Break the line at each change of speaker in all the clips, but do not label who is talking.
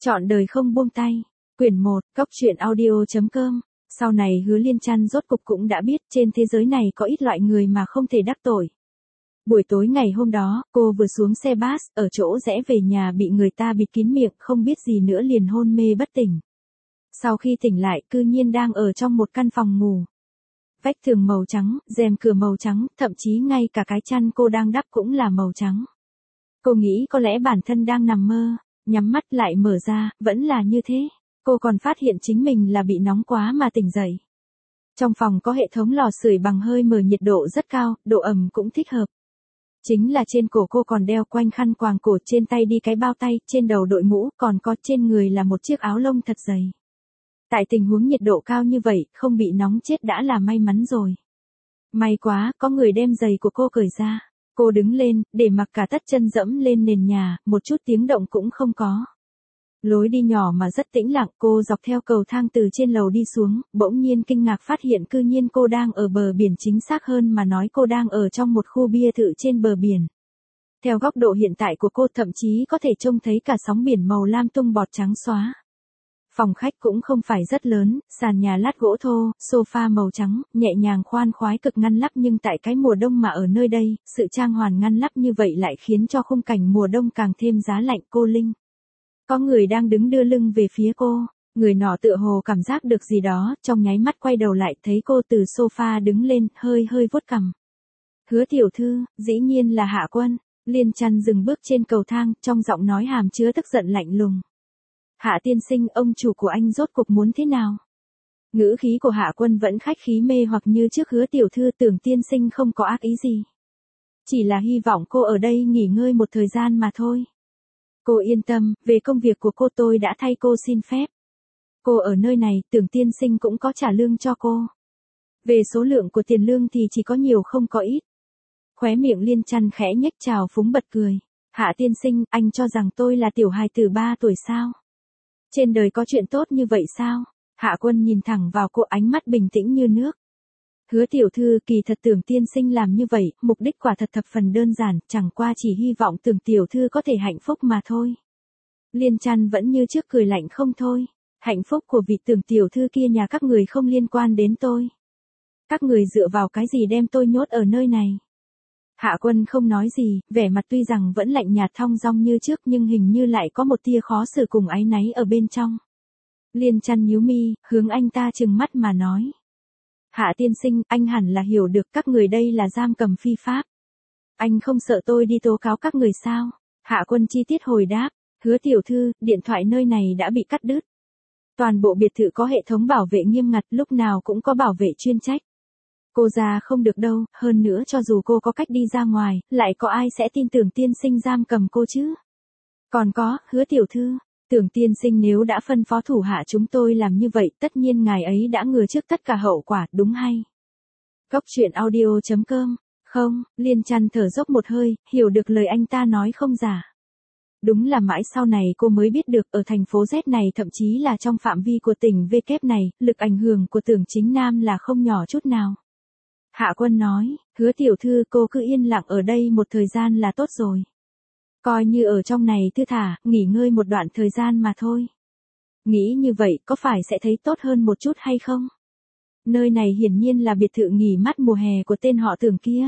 Trọn đời không buông tay. Quyển 1, Cốc truyện audio.com. Sau này Hứa Liên Trăn rốt cục cũng đã biết trên thế giới này có ít loại người mà không thể đắc tội. Buổi tối ngày hôm đó, cô vừa xuống xe bus, ở chỗ rẽ về nhà bị người ta bịt kín miệng, không biết gì nữa liền hôn mê bất tỉnh. Sau khi tỉnh lại, cư nhiên đang ở trong một căn phòng ngủ. Vách tường màu trắng, rèm cửa màu trắng, thậm chí ngay cả cái chăn cô đang đắp cũng là màu trắng. Cô nghĩ có lẽ bản thân đang nằm mơ, nhắm mắt lại mở ra, vẫn là như thế. Cô còn phát hiện chính mình là bị nóng quá mà tỉnh dậy. Trong phòng có hệ thống lò sưởi bằng hơi mở nhiệt độ rất cao, độ ẩm cũng thích hợp. Chính là trên cổ cô còn đeo quanh khăn quàng cổ, trên tay đi cái bao tay, trên đầu đội mũ, còn có trên người là một chiếc áo lông thật dày. Tại tình huống nhiệt độ cao như vậy, không bị nóng chết đã là may mắn rồi. May quá, có người đem giày của cô cởi ra. Cô đứng lên, để mặc cả tất chân dẫm lên nền nhà, một chút tiếng động cũng không có. Lối đi nhỏ mà rất tĩnh lặng, cô dọc theo cầu thang từ trên lầu đi xuống, bỗng nhiên kinh ngạc phát hiện cư nhiên cô đang ở bờ biển, chính xác hơn mà nói cô đang ở trong một khu biệt thự trên bờ biển. Theo góc độ hiện tại của cô thậm chí có thể trông thấy cả sóng biển màu lam tung bọt trắng xóa. Phòng khách cũng không phải rất lớn, sàn nhà lát gỗ thô, sofa màu trắng, nhẹ nhàng khoan khoái cực ngăn nắp, nhưng tại cái mùa đông mà ở nơi đây, sự trang hoàn ngăn nắp như vậy lại khiến cho khung cảnh mùa đông càng thêm giá lạnh. Cô Linh. Có người đang đứng đưa lưng về phía cô, người nọ tựa hồ cảm giác được gì đó, trong nháy mắt quay đầu lại thấy cô từ sofa đứng lên, hơi vuốt cằm. Hứa tiểu thư, dĩ nhiên là Hạ Quân. Liên Trăn dừng bước trên cầu thang, trong giọng nói hàm chứa tức giận lạnh lùng. Hạ tiên sinh, ông chủ của anh rốt cuộc muốn thế nào? Ngữ khí của Hạ Quân vẫn khách khí mê hoặc như trước. Hứa tiểu thư, Tưởng tiên sinh không có ác ý gì. Chỉ là hy vọng cô ở đây nghỉ ngơi một thời gian mà thôi. Cô yên tâm, về công việc của cô tôi đã thay cô xin phép. Cô ở nơi này, Tưởng tiên sinh cũng có trả lương cho cô. Về số lượng của tiền lương thì chỉ có nhiều không có ít. Khóe miệng Liên Trăn khẽ nhếch trào phúng bật cười. Hạ tiên sinh, anh cho rằng tôi là tiểu hài tử 3 tuổi sao? Trên đời có chuyện tốt như vậy sao? Hạ Quân nhìn thẳng vào cô, ánh mắt bình tĩnh như nước. Hứa tiểu thư, kỳ thật Tưởng tiên sinh làm như vậy, mục đích quả thật thập phần đơn giản, chẳng qua chỉ hy vọng Tưởng tiểu thư có thể hạnh phúc mà thôi. Liên Trăn vẫn như trước cười lạnh không thôi. Hạnh phúc của vị Tưởng tiểu thư kia nhà các người không liên quan đến tôi. Các người dựa vào cái gì đem tôi nhốt ở nơi này? Hạ Quân không nói gì, vẻ mặt tuy rằng vẫn lạnh nhạt thong dong như trước nhưng hình như lại có một tia khó xử cùng áy náy ở bên trong. Liên Trăn nhíu mi, hướng anh ta trừng mắt mà nói. Hạ tiên sinh, anh hẳn là hiểu được các người đây là giam cầm phi pháp. Anh không sợ tôi đi tố cáo các người sao? Hạ Quân chi tiết hồi đáp. Hứa tiểu thư, điện thoại nơi này đã bị cắt đứt. Toàn bộ biệt thự có hệ thống bảo vệ nghiêm ngặt, lúc nào cũng có bảo vệ chuyên trách. Cô ra không được đâu, hơn nữa cho dù cô có cách đi ra ngoài, lại có ai sẽ tin Tưởng tiên sinh giam cầm cô chứ? Còn có, Hứa tiểu thư, Tưởng tiên sinh nếu đã phân phó thủ hạ chúng tôi làm như vậy, tất nhiên ngài ấy đã ngừa trước tất cả hậu quả, đúng hay? Cốc truyện audio.com. Không, Liên Trăn thở dốc một hơi, hiểu được lời anh ta nói không giả. Đúng là mãi sau này cô mới biết được ở thành phố Z này, thậm chí là trong phạm vi của tỉnh V kép này, lực ảnh hưởng của Tưởng Chính Nam là không nhỏ chút nào. Hạ Quân nói, Hứa tiểu thư, cô cứ yên lặng ở đây một thời gian là tốt rồi. Coi như ở trong này thư thả, nghỉ ngơi một đoạn thời gian mà thôi. Nghĩ như vậy có phải sẽ thấy tốt hơn một chút hay không? Nơi này hiển nhiên là biệt thự nghỉ mát mùa hè của tên họ Tưởng kia.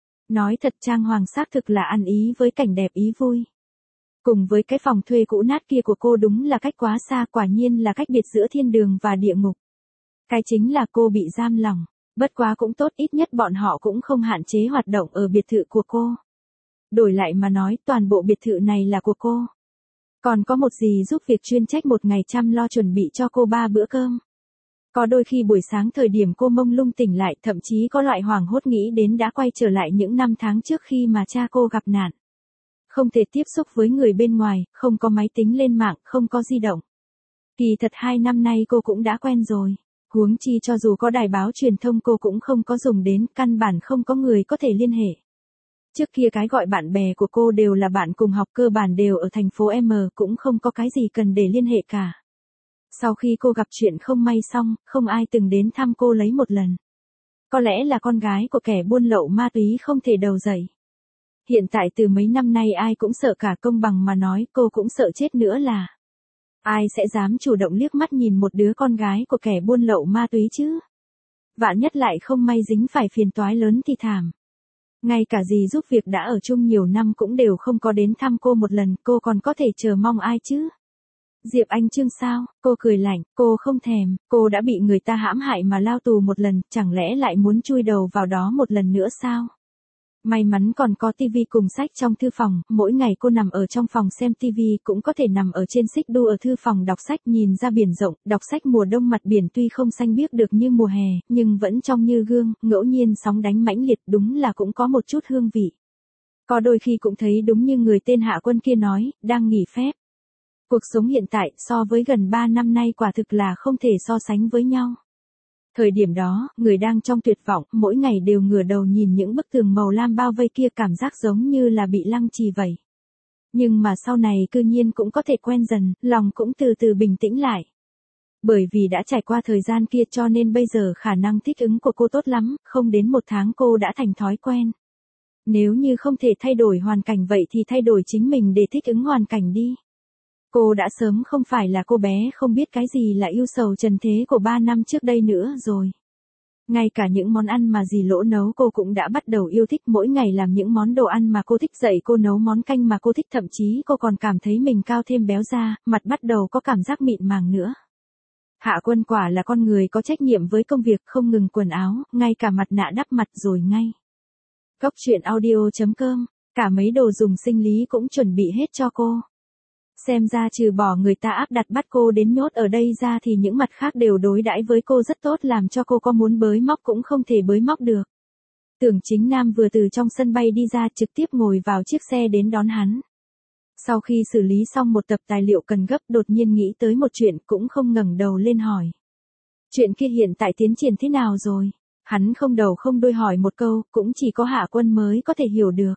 Nói thật, trang hoàng xác thực là ăn ý với cảnh đẹp ý vui. Cùng với cái phòng thuê cũ nát kia của cô đúng là cách quá xa, quả nhiên là cách biệt giữa thiên đường và địa ngục. Cái chính là cô bị giam lỏng. Bất quá cũng tốt, ít nhất bọn họ cũng không hạn chế hoạt động ở biệt thự của cô. Đổi lại mà nói, toàn bộ biệt thự này là của cô. Còn có một dì giúp việc chuyên trách một ngày chăm lo chuẩn bị cho cô 3 bữa cơm. Có đôi khi buổi sáng thời điểm cô mông lung tỉnh lại, thậm chí có loại hoảng hốt nghĩ đến đã quay trở lại những năm tháng trước khi mà cha cô gặp nạn. Không thể tiếp xúc với người bên ngoài, không có máy tính lên mạng, không có di động. Kỳ thật 2 năm nay cô cũng đã quen rồi. Huống chi cho dù có đài báo truyền thông cô cũng không có dùng đến, căn bản không có người có thể liên hệ. Trước kia cái gọi bạn bè của cô đều là bạn cùng học, cơ bản đều ở thành phố M, cũng không có cái gì cần để liên hệ cả. Sau khi cô gặp chuyện không may xong, không ai từng đến thăm cô lấy một lần. Có lẽ là con gái của kẻ buôn lậu ma túy không thể đầu dậy. Hiện tại từ mấy năm nay ai cũng sợ cả, công bằng mà nói cô cũng sợ chết nữa là. Ai sẽ dám chủ động liếc mắt nhìn một đứa con gái của kẻ buôn lậu ma túy chứ? Vạn nhất lại không may dính phải phiền toái lớn thì thảm. Ngay cả dì giúp việc đã ở chung nhiều năm cũng đều không có đến thăm cô một lần, cô còn có thể chờ mong ai chứ? Diệp Anh Trương sao? Cô cười lạnh, cô không thèm, cô đã bị người ta hãm hại mà lao tù một lần, chẳng lẽ lại muốn chui đầu vào đó một lần nữa sao? May mắn còn có tivi cùng sách trong thư phòng, mỗi ngày cô nằm ở trong phòng xem tivi cũng có thể nằm ở trên xích đu ở thư phòng đọc sách nhìn ra biển rộng, đọc sách mùa đông mặt biển tuy không xanh biếc được như mùa hè, nhưng vẫn trong như gương, ngẫu nhiên sóng đánh mãnh liệt đúng là cũng có một chút hương vị. Có đôi khi cũng thấy đúng như người tên Hạ Quân kia nói, đang nghỉ phép. Cuộc sống hiện tại so với gần 3 năm nay quả thực là không thể so sánh với nhau. Thời điểm đó, người đang trong tuyệt vọng, mỗi ngày đều ngửa đầu nhìn những bức tường màu lam bao vây kia cảm giác giống như là bị lăng trì vậy. Nhưng mà sau này cư nhiên cũng có thể quen dần, lòng cũng từ từ bình tĩnh lại. Bởi vì đã trải qua thời gian kia cho nên bây giờ khả năng thích ứng của cô tốt lắm, không đến 1 tháng cô đã thành thói quen. Nếu như không thể thay đổi hoàn cảnh vậy thì thay đổi chính mình để thích ứng hoàn cảnh đi. Cô đã sớm không phải là cô bé không biết cái gì là yêu sầu trần thế của 3 năm trước đây nữa rồi. Ngay cả những món ăn mà dì Lỗ nấu cô cũng đã bắt đầu yêu thích, mỗi ngày làm những món đồ ăn mà cô thích, dạy cô nấu món canh mà cô thích, thậm chí cô còn cảm thấy mình cao thêm béo ra, mặt bắt đầu có cảm giác mịn màng nữa. Hạ Quân quả là con người có trách nhiệm với công việc, không ngừng quần áo, ngay cả mặt nạ đắp mặt rồi ngay. Góc truyện audio.com, cả mấy đồ dùng sinh lý cũng chuẩn bị hết cho cô. Xem ra trừ bỏ người ta áp đặt bắt cô đến nhốt ở đây ra thì những mặt khác đều đối đãi với cô rất tốt, làm cho cô có muốn bới móc cũng không thể bới móc được. Tưởng Chính Nam vừa từ trong sân bay đi ra trực tiếp ngồi vào chiếc xe đến đón hắn. Sau khi xử lý xong một tập tài liệu cần gấp đột nhiên nghĩ tới một chuyện cũng không ngẩng đầu lên hỏi. Chuyện kia hiện tại tiến triển thế nào rồi? Hắn không đầu không đuôi hỏi một câu, cũng chỉ có Hạ Quân mới có thể hiểu được.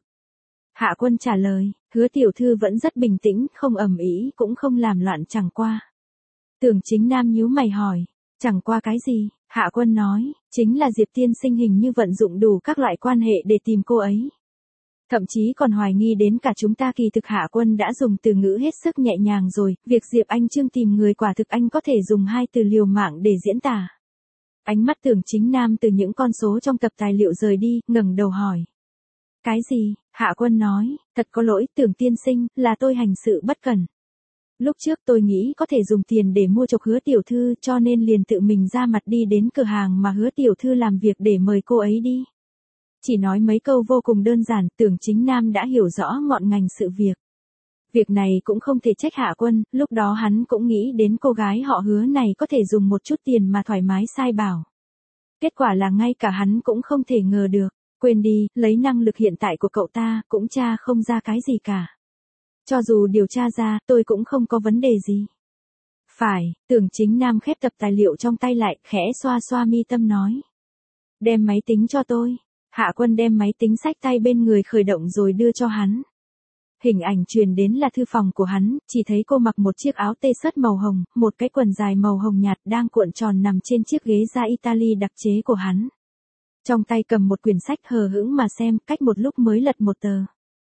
Hạ Quân trả lời, Hứa tiểu thư vẫn rất bình tĩnh, không ầm ĩ cũng không làm loạn, chẳng qua. Tưởng Chính Nam nhíu mày hỏi, chẳng qua cái gì? Hạ Quân nói, chính là Diệp tiên sinh hình như vận dụng đủ các loại quan hệ để tìm cô ấy. Thậm chí còn hoài nghi đến cả chúng ta, kỳ thực Hạ Quân đã dùng từ ngữ hết sức nhẹ nhàng rồi, việc Diệp Anh Trương tìm người quả thực anh có thể dùng 2 từ liều mạng để diễn tả. Ánh mắt Tưởng Chính Nam từ những con số trong tập tài liệu rời đi, ngẩng đầu hỏi. Cái gì? Hạ Quân nói, thật có lỗi Tưởng tiên sinh, là tôi hành sự bất cẩn. Lúc trước tôi nghĩ có thể dùng tiền để mua chọc Hứa tiểu thư cho nên liền tự mình ra mặt đi đến cửa hàng mà Hứa tiểu thư làm việc để mời cô ấy đi. Chỉ nói mấy câu vô cùng đơn giản, Tưởng Chính Nam đã hiểu rõ ngọn ngành sự việc. Việc này cũng không thể trách Hạ Quân, lúc đó hắn cũng nghĩ đến cô gái họ Hứa này có thể dùng một chút tiền mà thoải mái sai bảo. Kết quả là ngay cả hắn cũng không thể ngờ được. Quên đi, lấy năng lực hiện tại của cậu ta, cũng tra không ra cái gì cả. Cho dù điều tra ra, tôi cũng không có vấn đề gì. Phải, Tưởng Chính Nam khép tập tài liệu trong tay lại, khẽ xoa xoa mi tâm nói. Đem máy tính cho tôi. Hạ Quân đem máy tính xách tay bên người khởi động rồi đưa cho hắn. Hình ảnh truyền đến là thư phòng của hắn, chỉ thấy cô mặc một chiếc áo t-shirt màu hồng, một cái quần dài màu hồng nhạt đang cuộn tròn nằm trên chiếc ghế da Italy đặc chế của hắn. Trong tay cầm một quyển sách hờ hững mà xem, cách một lúc mới lật một tờ.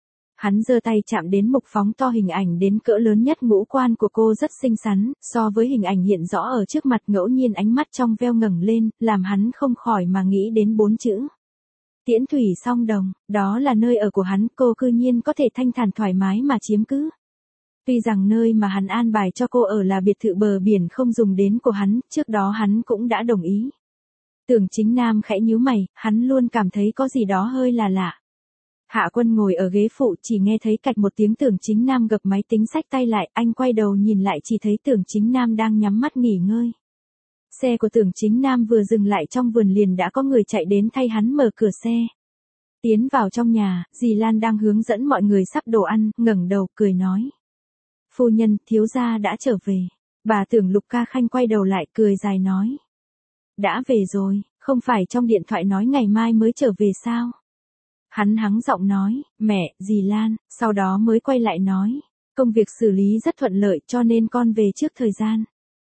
Hắn giơ tay chạm đến mục phóng to hình ảnh đến cỡ lớn nhất, ngũ quan của cô rất xinh xắn, so với hình ảnh hiện rõ ở trước mặt ngẫu nhiên ánh mắt trong veo ngẩng lên, làm hắn không khỏi mà nghĩ đến 4 chữ. Tiễn thủy song đồng, đó là nơi ở của hắn, cô cư nhiên có thể thanh thản thoải mái mà chiếm cứ. Tuy rằng nơi mà hắn an bài cho cô ở là biệt thự bờ biển không dùng đến của hắn, trước đó hắn cũng đã đồng ý. Tưởng Chính Nam khẽ nhíu mày, hắn luôn cảm thấy có gì đó hơi là lạ. Hạ Quân ngồi ở ghế phụ chỉ nghe thấy cạch một tiếng, Tưởng Chính Nam gập máy tính xách tay lại, anh quay đầu nhìn lại chỉ thấy Tưởng Chính Nam đang nhắm mắt nghỉ ngơi. Xe của Tưởng Chính Nam vừa dừng lại trong vườn liền đã có người chạy đến thay hắn mở cửa xe. Tiến vào trong nhà, dì Lan đang hướng dẫn mọi người sắp đồ ăn, ngẩng đầu cười nói. Phu nhân, thiếu gia đã trở về. Bà Tưởng Lục Ca Khanh quay đầu lại cười dài nói. Đã về rồi, không phải trong điện thoại nói ngày mai mới trở về sao? Hắn hắng giọng nói, mẹ, dì Lan, sau đó mới quay lại nói. Công việc xử lý rất thuận lợi cho nên con về trước thời gian.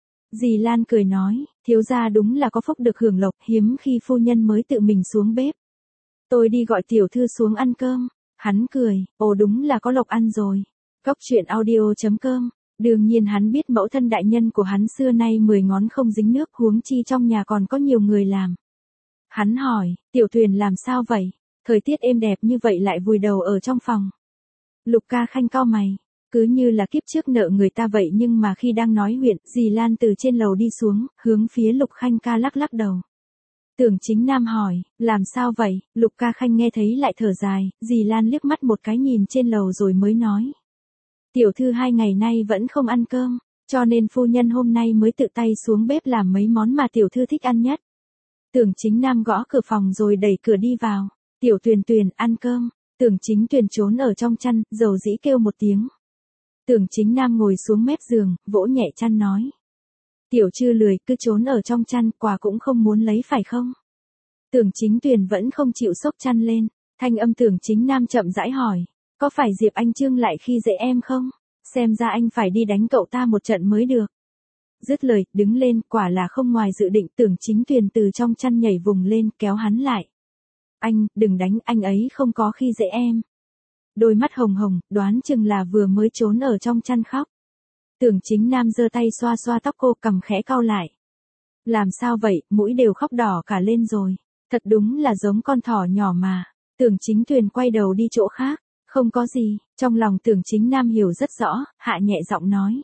Dì Lan cười nói, thiếu gia đúng là có phúc được hưởng lộc, hiếm khi phu nhân mới tự mình xuống bếp. Tôi đi gọi tiểu thư xuống ăn cơm. Hắn cười, ồ đúng là có lộc ăn rồi. Góc truyện audio.com Đương nhiên hắn biết mẫu thân đại nhân của hắn xưa nay 10 ngón không dính nước, huống chi trong nhà còn có nhiều người làm. Hắn hỏi, Tiểu Tuyền làm sao vậy? Thời tiết êm đẹp như vậy lại vùi đầu ở trong phòng. Lục Ca Khanh cau mày, cứ như là kiếp trước nợ người ta vậy, nhưng mà khi đang nói chuyện, dì Lan từ trên lầu đi xuống, hướng phía Lục Khanh ca lắc lắc đầu. Tưởng Chính Nam hỏi, làm sao vậy? Lục Ca Khanh nghe thấy lại thở dài, dì Lan liếc mắt một cái nhìn trên lầu rồi mới nói. Tiểu thư 2 ngày nay vẫn không ăn cơm, cho nên phu nhân hôm nay mới tự tay xuống bếp làm mấy món mà tiểu thư thích ăn nhất. Tưởng Chính Nam gõ cửa phòng rồi đẩy cửa đi vào. Tiểu Tuyền Tuyền, ăn cơm. Tưởng Chính Tuyền trốn ở trong chăn, dầu dĩ kêu một tiếng. Tưởng Chính Nam ngồi xuống mép giường, vỗ nhẹ chăn nói. Tiểu Trư lười, cứ trốn ở trong chăn, quà cũng không muốn lấy phải không? Tưởng Chính Tuyền vẫn không chịu xốc chăn lên. Thanh âm Tưởng Chính Nam chậm rãi hỏi. Có phải Diệp Anh Trương lại khi dễ em không? Xem ra anh phải đi đánh cậu ta một trận mới được. Dứt lời, đứng lên, quả là không ngoài dự định. Tưởng Chính Tuyền từ trong chăn nhảy vùng lên, kéo hắn lại. Anh, đừng đánh, anh ấy không có khi dễ em. Đôi mắt hồng hồng, đoán chừng là vừa mới trốn ở trong chăn khóc. Tưởng Chính Nam giơ tay xoa xoa tóc cô, cằm khẽ cau lại. Làm sao vậy, mũi đều khóc đỏ cả lên rồi. Thật đúng là giống con thỏ nhỏ mà. Tưởng Chính Tuyền quay đầu đi chỗ khác. Không có gì, trong lòng Tưởng Chính Nam hiểu rất rõ, hạ nhẹ giọng nói.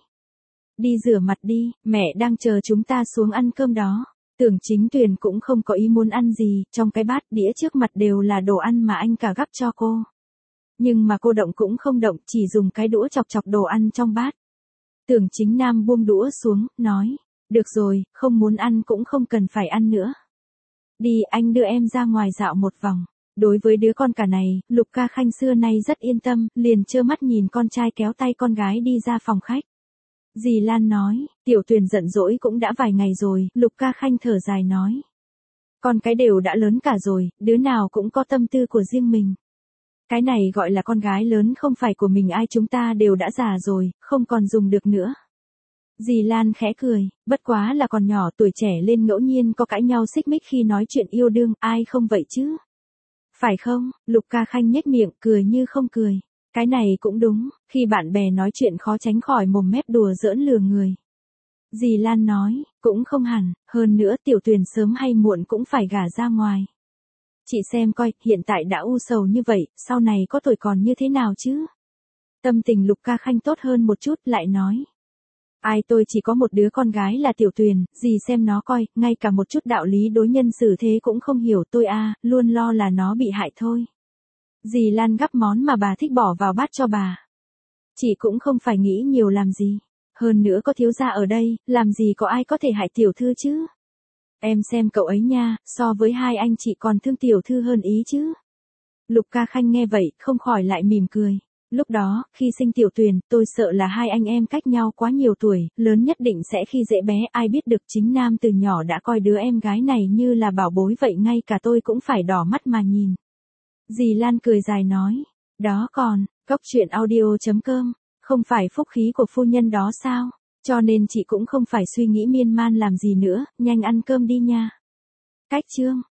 Đi rửa mặt đi, mẹ đang chờ chúng ta xuống ăn cơm đó. Tưởng Chính Tuyền cũng không có ý muốn ăn gì, trong cái bát đĩa trước mặt đều là đồ ăn mà anh cả gắp cho cô. Nhưng mà cô động cũng không động, chỉ dùng cái đũa chọc chọc đồ ăn trong bát. Tưởng Chính Nam buông đũa xuống, nói, được rồi, không muốn ăn cũng không cần phải ăn nữa. Đi, anh đưa em ra ngoài dạo một vòng. Đối với đứa con cả này, Lục Ca Khanh xưa nay rất yên tâm, liền trơ mắt nhìn con trai kéo tay con gái đi ra phòng khách. Dì Lan nói, Tiểu Tuyền giận dỗi cũng đã vài ngày rồi, Lục Ca Khanh thở dài nói. Con cái đều đã lớn cả rồi, đứa nào cũng có tâm tư của riêng mình. Cái này gọi là con gái lớn không phải của mình ai, chúng ta đều đã già rồi, không còn dùng được nữa. Dì Lan khẽ cười, bất quá là còn nhỏ, tuổi trẻ lên ngẫu nhiên có cãi nhau xích mích khi nói chuyện yêu đương, ai không vậy chứ? Phải không? Lục Ca Khanh nhếch miệng, cười như không cười. Cái này cũng đúng, khi bạn bè nói chuyện khó tránh khỏi mồm mép đùa giỡn lừa người. Dì Lan nói, cũng không hẳn, hơn nữa Tiểu Tuyền sớm hay muộn cũng phải gả ra ngoài. Chị xem coi, hiện tại đã u sầu như vậy, sau này có tuổi còn như thế nào chứ? Tâm tình Lục Ca Khanh tốt hơn một chút, lại nói. Ai, tôi chỉ có một đứa con gái là Tiểu Tuyền, dì xem nó coi, ngay cả một chút đạo lý đối nhân xử thế cũng không hiểu, tôi luôn lo là nó bị hại thôi. Dì Lan gắp món mà bà thích bỏ vào bát cho bà. Chị cũng không phải nghĩ nhiều làm gì. Hơn nữa có thiếu gia ở đây, làm gì có ai có thể hại tiểu thư chứ. Em xem cậu ấy nha, so với hai anh chị còn thương tiểu thư hơn ý chứ. Lục Ca Khanh nghe vậy, không khỏi lại mỉm cười. Lúc đó, khi sinh Tiểu Tuyền, tôi sợ là hai anh em cách nhau quá nhiều tuổi, lớn nhất định sẽ khi dễ bé, ai biết được Chính Nam từ nhỏ đã coi đứa em gái này như là bảo bối vậy, ngay cả tôi cũng phải đỏ mắt mà nhìn. Dì Lan cười dài nói, đó còn, cốc truyện audio.com, không phải phúc khí của phu nhân đó sao, cho nên chị cũng không phải suy nghĩ miên man làm gì nữa, nhanh ăn cơm đi nha. Cách chương.